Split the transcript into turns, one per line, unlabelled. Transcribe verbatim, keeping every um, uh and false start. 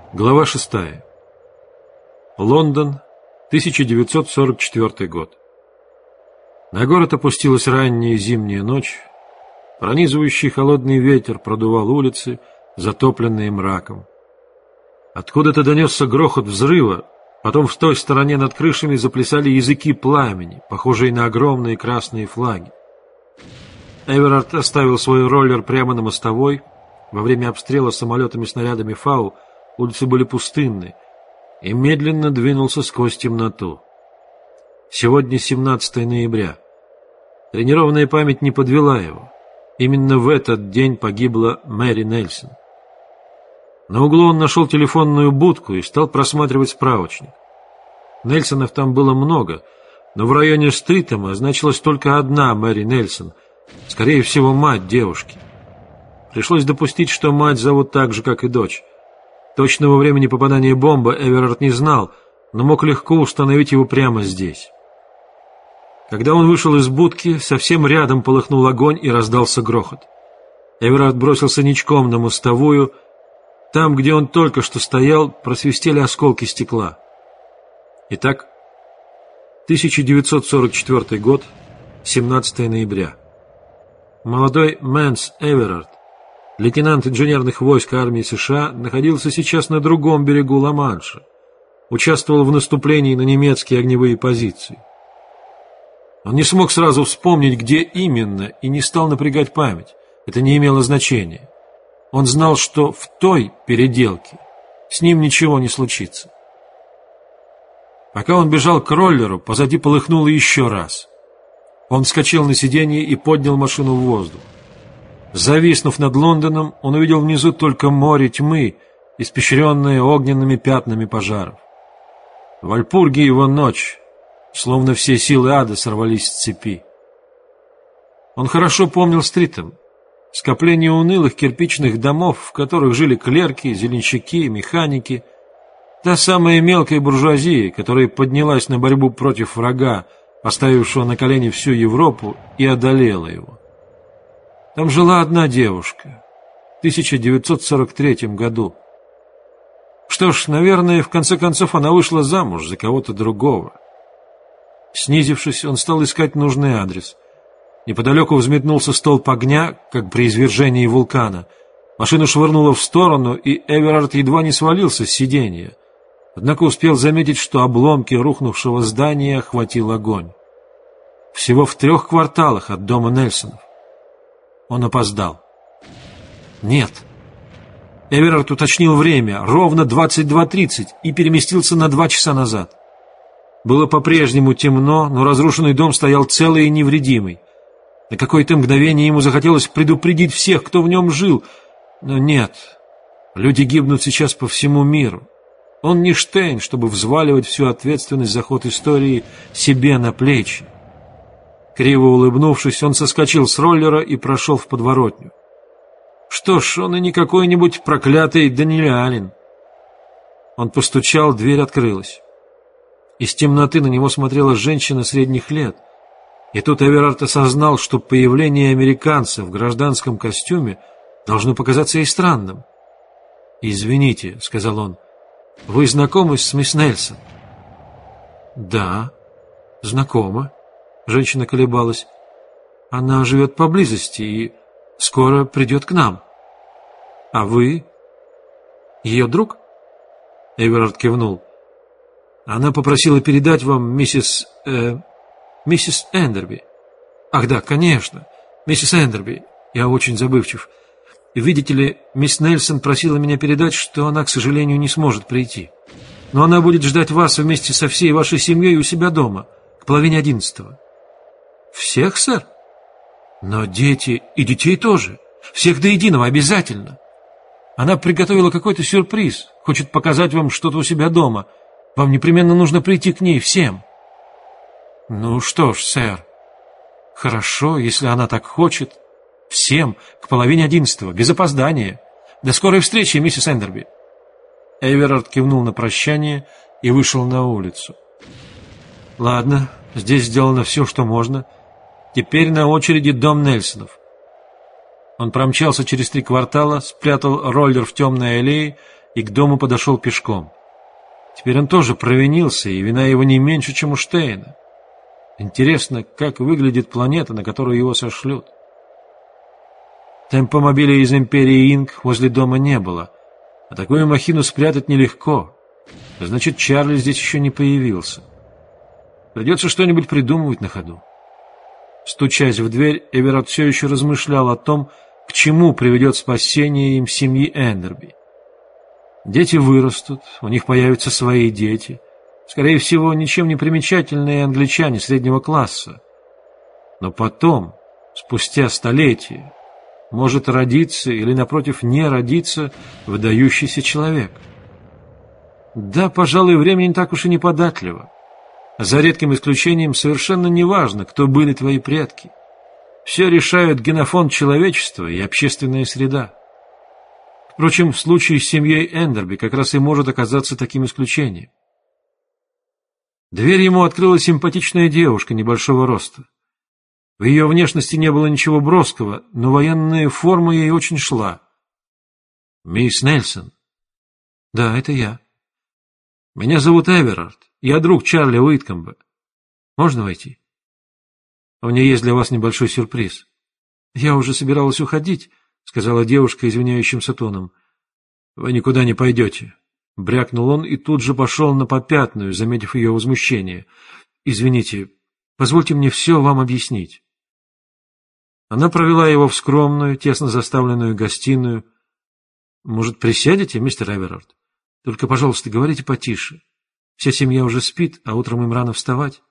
Глава шестая. Лондон, тысяча девятьсот сорок четвёртый год. На город опустилась ранняя зимняя ночь. Пронизывающий холодный ветер продувал улицы, затопленные мраком. Откуда-то донесся грохот взрыва, потом в той стороне над крышами заплясали языки пламени, похожие на огромные красные флаги. Эверард оставил свой роллер прямо на мостовой. Во время обстрела самолетами-снарядами Фау улицы были пустынны, и медленно двинулся сквозь темноту. Сегодня семнадцатое ноября. Тренированная память не подвела его. Именно в этот день погибла Мэри Нельсон. На углу он нашел телефонную будку и стал просматривать справочник. Нельсонов там было много, но в районе Стритема значилась только одна Мэри Нельсон, скорее всего, мать девушки. Пришлось допустить, что мать зовут так же, как и дочь. Точного времени попадания бомбы Эверард не знал, но мог легко установить его прямо здесь. Когда он вышел из будки, совсем рядом полыхнул огонь и раздался грохот. Эверард бросился ничком на мостовую. Там, где он только что стоял, просвистели осколки стекла. Итак, тысяча девятьсот сорок четвёртый год, семнадцатое ноября. Молодой Мэнс Эверард, лейтенант инженерных войск армии США, находился сейчас на другом берегу Ла-Манша, участвовал в наступлении на немецкие огневые позиции. Он не смог сразу вспомнить, где именно, и не стал напрягать память. Это не имело значения. Он знал, что в той переделке с ним ничего не случится. Пока он бежал к роллеру, позади полыхнуло еще раз. Он вскочил на сиденье и поднял машину в воздух. Зависнув над Лондоном, он увидел внизу только море тьмы, испещренное огненными пятнами пожаров. В Вальпурге его ночь, словно все силы ада сорвались с цепи. Он хорошо помнил Стритем, скопление унылых кирпичных домов, в которых жили клерки, зеленщики, механики, та самая мелкая буржуазия, которая поднялась на борьбу против врага, поставившего на колени всю Европу, и одолела его. Там жила одна девушка в тысяча девятьсот сорок третьем году. Что ж, наверное, в конце концов она вышла замуж за кого-то другого. Снизившись, он стал искать нужный адрес. Неподалеку взметнулся столб огня, как при извержении вулкана. Машину швырнуло в сторону, и Эверард едва не свалился с сиденья. Однако успел заметить, что обломки рухнувшего здания охватил огонь. Всего в трех кварталах от дома Нельсонов. Он опоздал. Нет. Эверард уточнил время, ровно двадцать два тридцать, и переместился на два часа назад. Было по-прежнему темно, но разрушенный дом стоял целый и невредимый. На какое-то мгновение ему захотелось предупредить всех, кто в нем жил. Но нет, люди гибнут сейчас по всему миру. Он не Штейн, чтобы взваливать всю ответственность за ход истории себе на плечи. Криво улыбнувшись, он соскочил с роллера и прошел в подворотню. Что ж, он и не какой-нибудь проклятый Даниэль. Он постучал, дверь открылась. Из темноты на него смотрела женщина средних лет. И тут Эверард осознал, что появление американца в гражданском костюме должно показаться ей странным. «Извините», — сказал он, — «вы знакомы с мисс Нельсон?» «Да, знакома». Женщина колебалась. «Она живет поблизости и скоро придет к нам». «А вы? Ее друг?» Эверард кивнул. «Она попросила передать вам миссис... Э, миссис Эндерби». «Ах да, конечно, миссис Эндерби. Я очень забывчив. Видите ли, мисс Нельсон просила меня передать, что она, к сожалению, не сможет прийти. Но она будет ждать вас вместе со всей вашей семьей у себя дома к половине одиннадцатого». «Всех, сэр?» «Но дети и детей тоже. Всех до единого, обязательно. Она приготовила какой-то сюрприз, хочет показать вам что-то у себя дома. Вам непременно нужно прийти к ней всем». «Ну что ж, сэр, хорошо, если она так хочет. Всем к половине одиннадцатого, без опоздания. До скорой встречи, миссис Эндерби». Эверард кивнул на прощание и вышел на улицу. «Ладно, здесь сделано все, что можно. Теперь на очереди дом Нельсонов». Он промчался через три квартала, спрятал роллер в темной аллее и к дому подошел пешком. Теперь он тоже провинился, и вина его не меньше, чем у Штейна. Интересно, как выглядит планета, на которую его сошлют. Темпомобиля из Империи Инк возле дома не было, а такую махину спрятать нелегко. Значит, Чарли здесь еще не появился. Придется что-нибудь придумывать на ходу. Стучась в дверь, Эверард все еще размышлял о том, к чему приведет спасение им семьи Эндерби. Дети вырастут, у них появятся свои дети. Скорее всего, ничем не примечательные англичане среднего класса. Но потом, спустя столетия, может родиться или, напротив, не родиться выдающийся человек. Да, пожалуй, время не так уж и неподатливо. За редким исключением совершенно не важно, кто были твои предки. Все решают генофонд человечества и общественная среда. Впрочем, в случае с семьей Эндерби как раз и может оказаться таким исключением. Дверь ему открыла симпатичная девушка небольшого роста. В ее внешности не было ничего броского, но военная форма ей очень шла. «Мисс Нельсон?» «Да, это я. Меня зовут Эверард. Я друг Чарли Уиткомба. Можно войти? У меня есть для вас небольшой сюрприз». «Я уже собиралась уходить», — сказала девушка извиняющимся тоном. «Вы никуда не пойдете», — брякнул он и тут же пошел на попятную, заметив ее возмущение. «Извините, позвольте мне все вам объяснить». Она провела его в скромную, тесно заставленную гостиную. «Может, присядете, мистер Эверард? Только, пожалуйста, говорите потише. Вся семья уже спит, а утром им рано вставать».